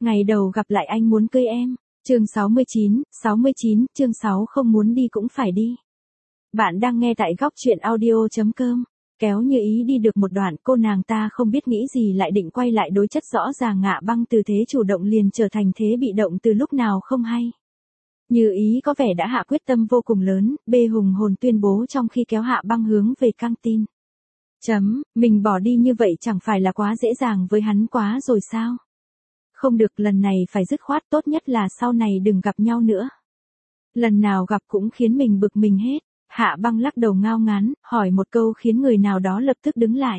ngày đầu gặp lại anh muốn cưới em. Chương 69, chương 6 không muốn đi cũng phải đi. Bạn đang nghe tại góc truyện audio.com. Kéo Như Ý đi được một đoạn, cô nàng ta không biết nghĩ gì lại định quay lại đối chất rõ ràng Hạ Băng từ thế chủ động liền trở thành thế bị động từ lúc nào không hay. Như Ý có vẻ đã hạ quyết tâm vô cùng lớn, bê hùng hồn tuyên bố trong khi kéo Hạ Băng hướng về căng tin. Mình bỏ đi như vậy chẳng phải là quá dễ dàng với hắn quá rồi sao? Không được, lần này phải dứt khoát, tốt nhất là sau này đừng gặp nhau nữa. Lần nào gặp cũng khiến mình bực mình hết. Hạ Băng lắc đầu ngao ngán, hỏi một câu khiến người nào đó lập tức đứng lại.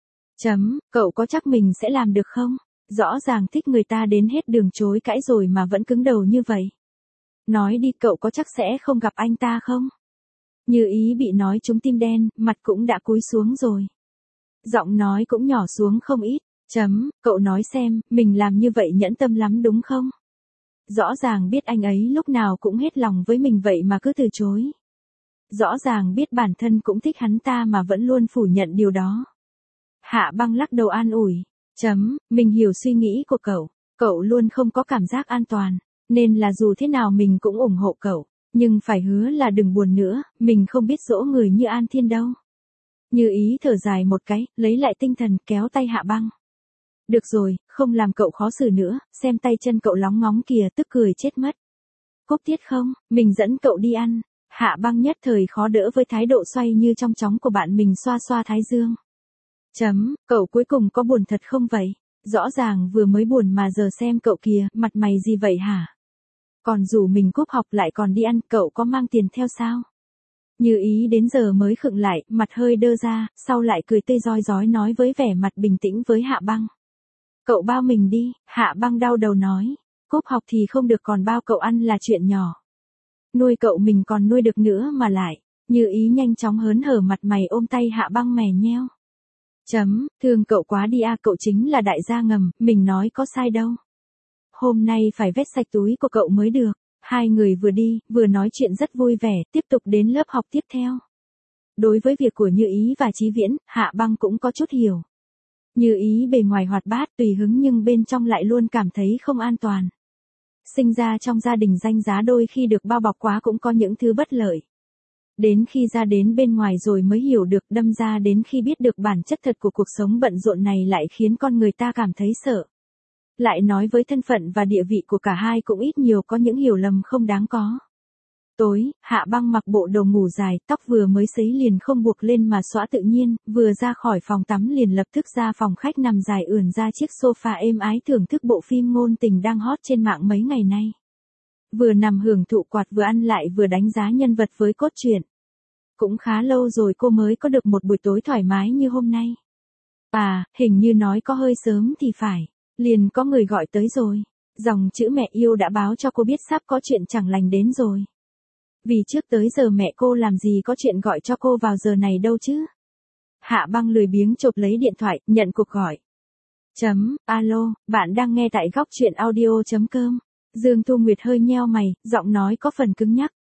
Cậu có chắc mình sẽ làm được không? Rõ ràng thích người ta đến hết đường chối cãi rồi mà vẫn cứng đầu như vậy. Nói đi, cậu có chắc sẽ không gặp anh ta không? Như Ý bị nói trúng tim đen, mặt cũng đã cúi xuống rồi. Giọng nói cũng nhỏ xuống không ít. Cậu nói xem, mình làm như vậy nhẫn tâm lắm đúng không? Rõ ràng biết anh ấy lúc nào cũng hết lòng với mình vậy mà cứ từ chối. Rõ ràng biết bản thân cũng thích hắn ta mà vẫn luôn phủ nhận điều đó. Hạ Băng lắc đầu an ủi. Mình hiểu suy nghĩ của cậu luôn không có cảm giác an toàn, nên là dù thế nào mình cũng ủng hộ cậu, nhưng phải hứa là đừng buồn nữa, mình không biết dỗ người như An Thiên đâu. Như Ý thở dài một cái, lấy lại tinh thần kéo tay Hạ Băng. Được rồi, không làm cậu khó xử nữa, xem tay chân cậu lóng ngóng kìa, tức cười chết mất. Cúp tiết không, mình dẫn cậu đi ăn. Hạ Băng nhất thời khó đỡ với thái độ xoay như trong chóng của bạn mình xoa xoa thái dương. Cậu cuối cùng có buồn thật không vậy? Rõ ràng vừa mới buồn mà giờ xem cậu kìa, mặt mày gì vậy hả? Còn rủ mình cúp học lại còn đi ăn, cậu có mang tiền theo sao? Như Ý đến giờ mới khựng lại, mặt hơi đơ ra, sau lại cười tươi rói rói nói với vẻ mặt bình tĩnh với Hạ Băng. Cậu bao mình đi. Hạ Băng đau đầu nói. Cúp học thì không được, còn bao cậu ăn là chuyện nhỏ. Nuôi cậu mình còn nuôi được nữa mà lại. Như Ý nhanh chóng hớn hở, mặt mày ôm tay Hạ Băng mè nheo. Thương cậu quá đi à, cậu chính là đại gia ngầm, mình nói có sai đâu. Hôm nay phải vét sạch túi của cậu mới được. Hai người vừa đi, vừa nói chuyện rất vui vẻ, tiếp tục đến lớp học tiếp theo. Đối với việc của Như Ý và Chí Viễn, Hạ Băng cũng có chút hiểu. Như Ý bề ngoài hoạt bát tùy hứng nhưng bên trong lại luôn cảm thấy không an toàn. Sinh ra trong gia đình danh giá đôi khi được bao bọc quá cũng có những thứ bất lợi. Đến khi ra đến bên ngoài rồi mới hiểu được, đâm ra đến khi biết được bản chất thật của cuộc sống bận rộn này lại khiến con người ta cảm thấy sợ. Lại nói với thân phận và địa vị của cả hai cũng ít nhiều có những hiểu lầm không đáng có. Tối, Hạ Băng mặc bộ đồ ngủ dài, tóc vừa mới sấy liền không buộc lên mà xõa tự nhiên, vừa ra khỏi phòng tắm liền lập tức ra phòng khách nằm dài ườn ra chiếc sofa êm ái thưởng thức bộ phim ngôn tình đang hot trên mạng mấy ngày nay. Vừa nằm hưởng thụ quạt vừa ăn lại vừa đánh giá nhân vật với cốt truyện. Cũng khá lâu rồi cô mới có được một buổi tối thoải mái như hôm nay. Hình như nói có hơi sớm thì phải. Liền có người gọi tới rồi. Dòng chữ mẹ yêu đã báo cho cô biết sắp có chuyện chẳng lành đến rồi. Vì trước tới giờ mẹ cô làm gì có chuyện gọi cho cô vào giờ này đâu chứ. Hạ Băng lười biếng chộp lấy điện thoại, nhận cuộc gọi. Alo, bạn đang nghe tại góc truyện audio.com. Dương Thu Nguyệt hơi nheo mày, giọng nói có phần cứng nhắc.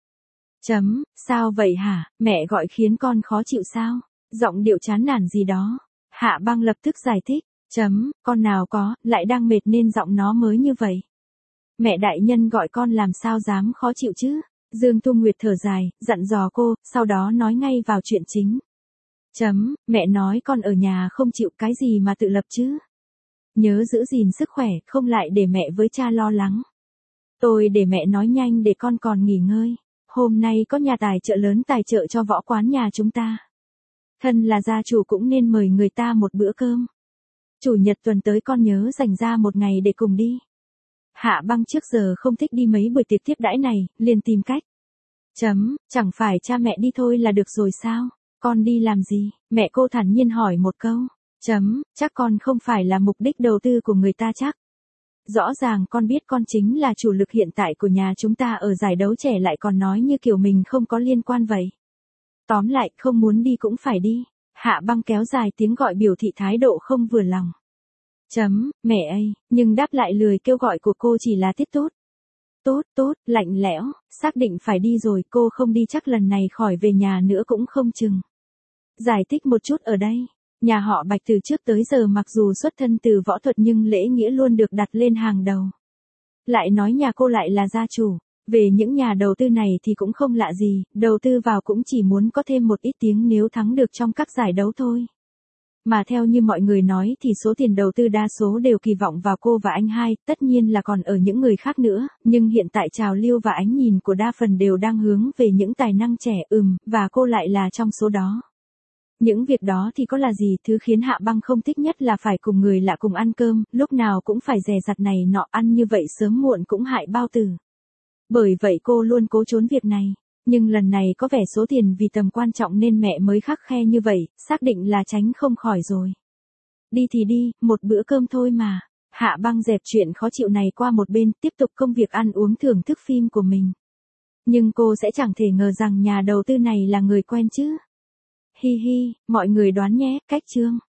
Sao vậy hả, mẹ gọi khiến con khó chịu sao? Giọng điệu chán nản gì đó. Hạ Băng lập tức giải thích. Con nào có, lại đang mệt nên giọng nó mới như vậy. Mẹ đại nhân gọi con làm sao dám khó chịu chứ? Dương Thu Nguyệt thở dài, dặn dò cô, sau đó nói ngay vào chuyện chính. Mẹ nói con ở nhà không chịu cái gì mà tự lập chứ? Nhớ giữ gìn sức khỏe, không lại để mẹ với cha lo lắng. Tôi để mẹ nói nhanh để con còn nghỉ ngơi. Hôm nay có nhà tài trợ lớn tài trợ cho võ quán nhà chúng ta. Thân là gia chủ cũng nên mời người ta một bữa cơm. Chủ nhật tuần tới con nhớ dành ra một ngày để cùng đi. Hạ Băng trước giờ không thích đi mấy buổi tiệc tiếp đãi này, liền tìm cách. Chẳng phải cha mẹ đi thôi là được rồi sao? Con đi làm gì? Mẹ cô thản nhiên hỏi một câu. Chắc con không phải là mục đích đầu tư của người ta chắc. Rõ ràng con biết con chính là chủ lực hiện tại của nhà chúng ta ở giải đấu trẻ lại còn nói như kiểu mình không có liên quan vậy. Tóm lại, không muốn đi cũng phải đi. Hạ Băng kéo dài tiếng gọi biểu thị thái độ không vừa lòng. Mẹ ơi, nhưng đáp lại lười kêu gọi của cô chỉ là tiết tốt. Tốt, lạnh lẽo, xác định phải đi rồi, cô không đi chắc lần này khỏi về nhà nữa cũng không chừng. Giải thích một chút ở đây. Nhà họ Bạch từ trước tới giờ mặc dù xuất thân từ võ thuật nhưng lễ nghĩa luôn được đặt lên hàng đầu. Lại nói nhà cô lại là gia chủ. Về những nhà đầu tư này thì cũng không lạ gì, đầu tư vào cũng chỉ muốn có thêm một ít tiếng nếu thắng được trong các giải đấu thôi. Mà theo như mọi người nói thì số tiền đầu tư đa số đều kỳ vọng vào cô và anh hai, tất nhiên là còn ở những người khác nữa, nhưng hiện tại trào lưu và ánh nhìn của đa phần đều đang hướng về những tài năng trẻ, và cô lại là trong số đó. Những việc đó thì có là gì, thứ khiến Hạ Băng không thích nhất là phải cùng người lạ cùng ăn cơm, lúc nào cũng phải dè dặt này nọ, ăn như vậy sớm muộn cũng hại bao tử. Bởi vậy cô luôn cố trốn việc này. Nhưng lần này có vẻ số tiền vì tầm quan trọng nên mẹ mới khắt khe như vậy, xác định là tránh không khỏi rồi. Đi thì đi, một bữa cơm thôi mà. Hạ Băng dẹp chuyện khó chịu này qua một bên, tiếp tục công việc ăn uống thưởng thức phim của mình. Nhưng cô sẽ chẳng thể ngờ rằng nhà đầu tư này là người quen chứ. Hi hi, mọi người đoán nhé, cách chương.